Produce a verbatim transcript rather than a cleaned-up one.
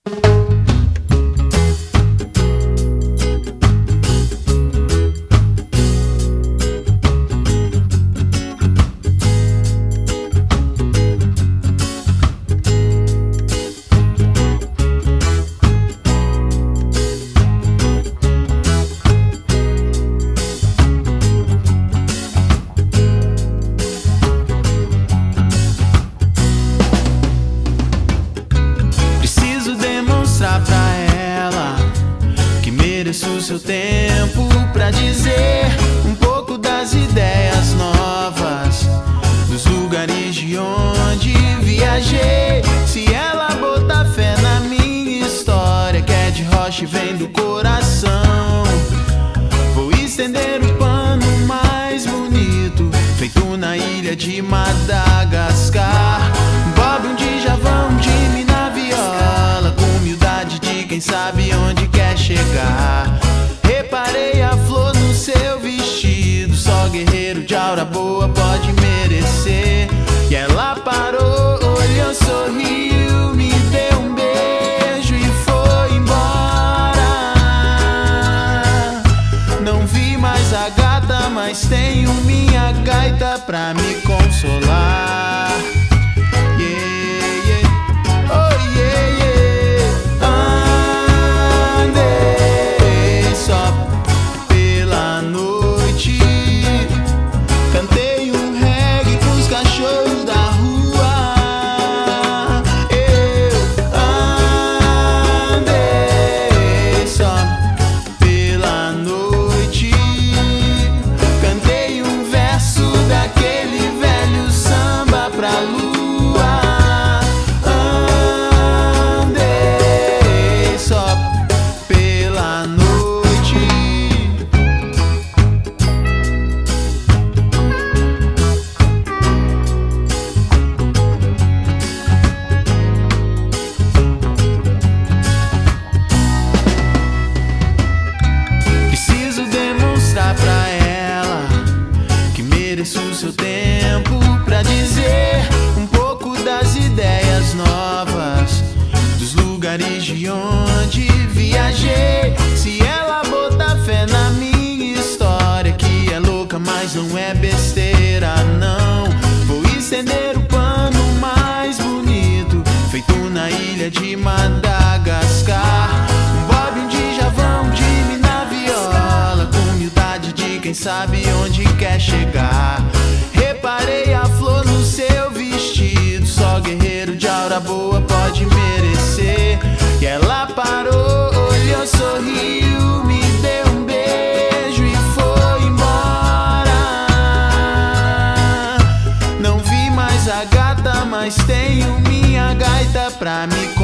Pra ela que mereço o seu tempo pra dizer um pouco das ideias novas, dos lugares de onde viajei. Se ela botar fé na minha história, que é de rocha e vem do coração, vou estender o pano mais bonito, feito na ilha de Madagascar. Bob, um Djavan, um Jimmy na viola, com humildade de quem sabe onde quer chegar. Reparei a flor no seu vestido, só guerreiro de aura boa pode merecer. E ela parou, olhou, sorriu, me deu um beijo e foi embora. Não vi mais a gata, mas tenho minha gaita pra me consolar. Pra ela que mereço o seu tempo pra dizer um pouco das ideias novas, dos lugares de onde viajei. Se ela botar fé na minha história, que é louca, mas não é besteira não, vou estender o pano mais bonito, feito na ilha de Madagascar. Um Bob, um Djavan, um Jimmy na viola, com humildade de quem sabe onde quer chegar. Reparei a flor no seu vestido, só guerreiro de aura boa pode merecer. E ela parou, olhou, sorriu, me deu um beijo e foi embora. Não vi mais a gata, mas tenho minha gaita pra me consolar.